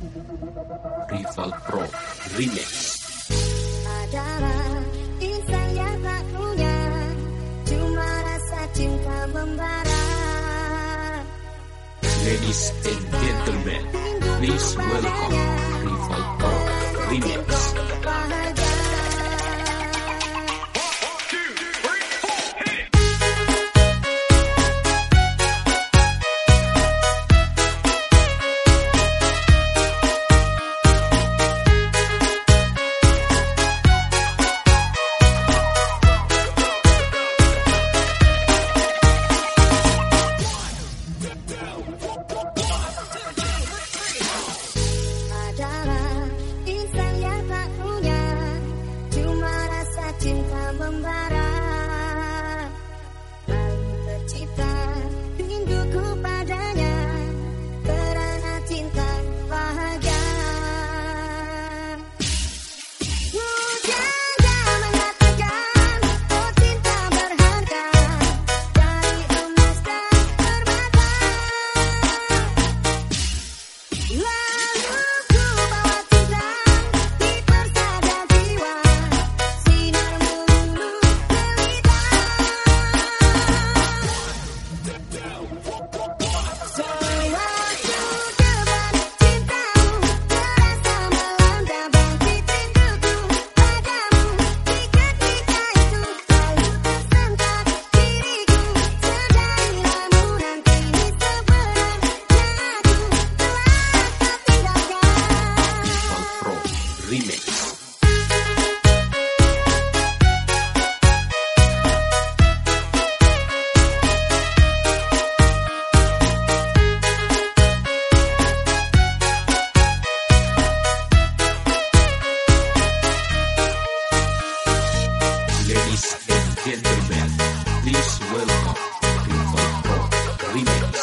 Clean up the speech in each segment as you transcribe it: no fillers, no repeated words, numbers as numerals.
Rival Pro Remix. Adalah insan yang tak punya, cuma rasa cinta membara. Ladies and gentlemen, please welcome Rival Pro Remix. Adalah insan yang tak punya, cuma rasa cinta membara. Lalu tercipta rinduku padanya, karena cinta bahagia. Jangan mengatakan oh cinta berharga, dari emas dan permata. Lalu ku bawa cinta di persada jiwa, sinar melulu pelita. Sewaktu depan cintamu terasa melanda, bangkit rinduku padamu. Ketika itu selalu tersentak diriku, sedari lamunan kini sebenarnya aku telah tak tinggalkan. Rival Pro Remix. Ladies and gentlemen, please welcome Rival Pro Remix.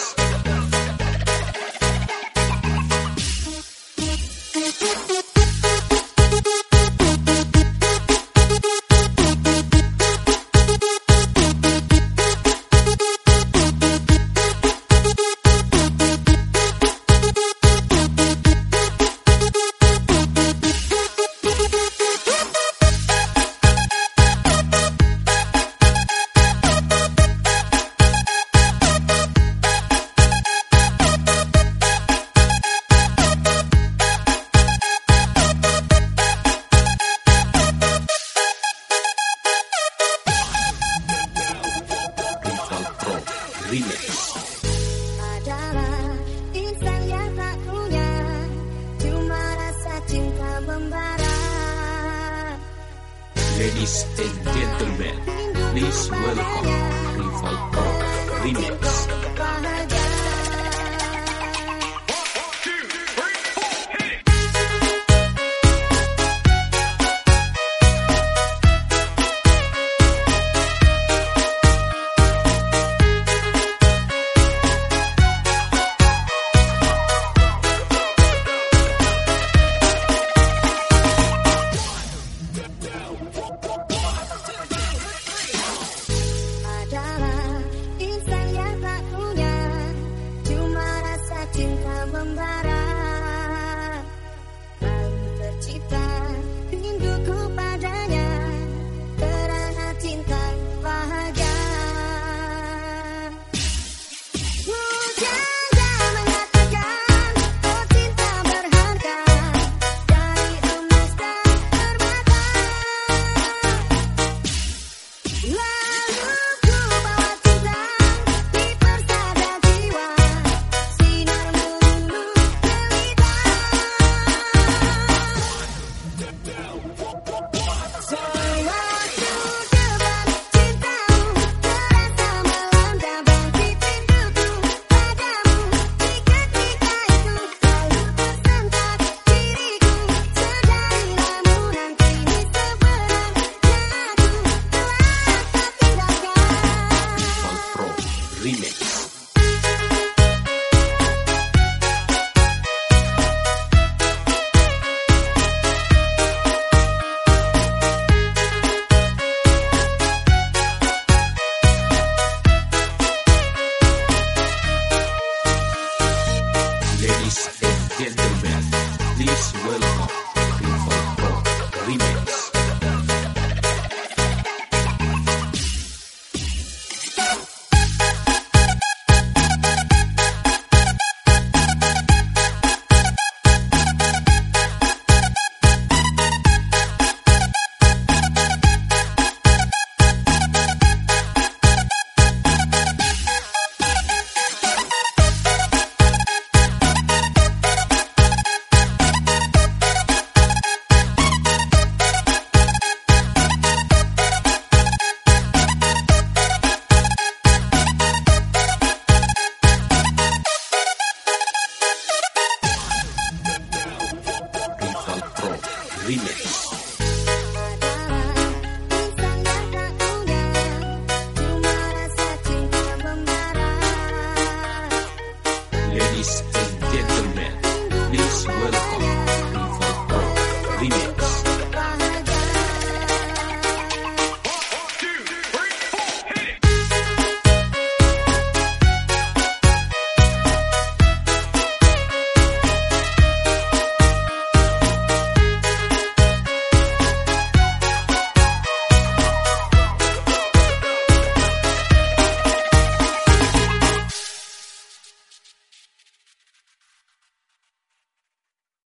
Rival Pro Remix. Adalah insan yang tak punya, cuma rasa cinta membara. Ladies and gentlemen, please welcome Rival Pro Remix. Bahagia. Adalah insan yang tak punya, cuma rasa cinta membara. Lalu tercipta rinduku padanya, karena cinta bahagia. Jangan mengatakan oh cinta berharga, dari emas dan permata. Lalu ku bawa cinta di persada jiwa, sinar melulu pelita. Sewaktu depan cintamu terasa melanda, bangkit rinduku padamu. Ketika itu selalu tersentak diriku, sedari lamunan kini sebenarnya aku telah tak tinggalkan. Rival Pro Remix. Ladies and gentlemen, Please welcome Rival Pro Remix. Rival Pro Remix.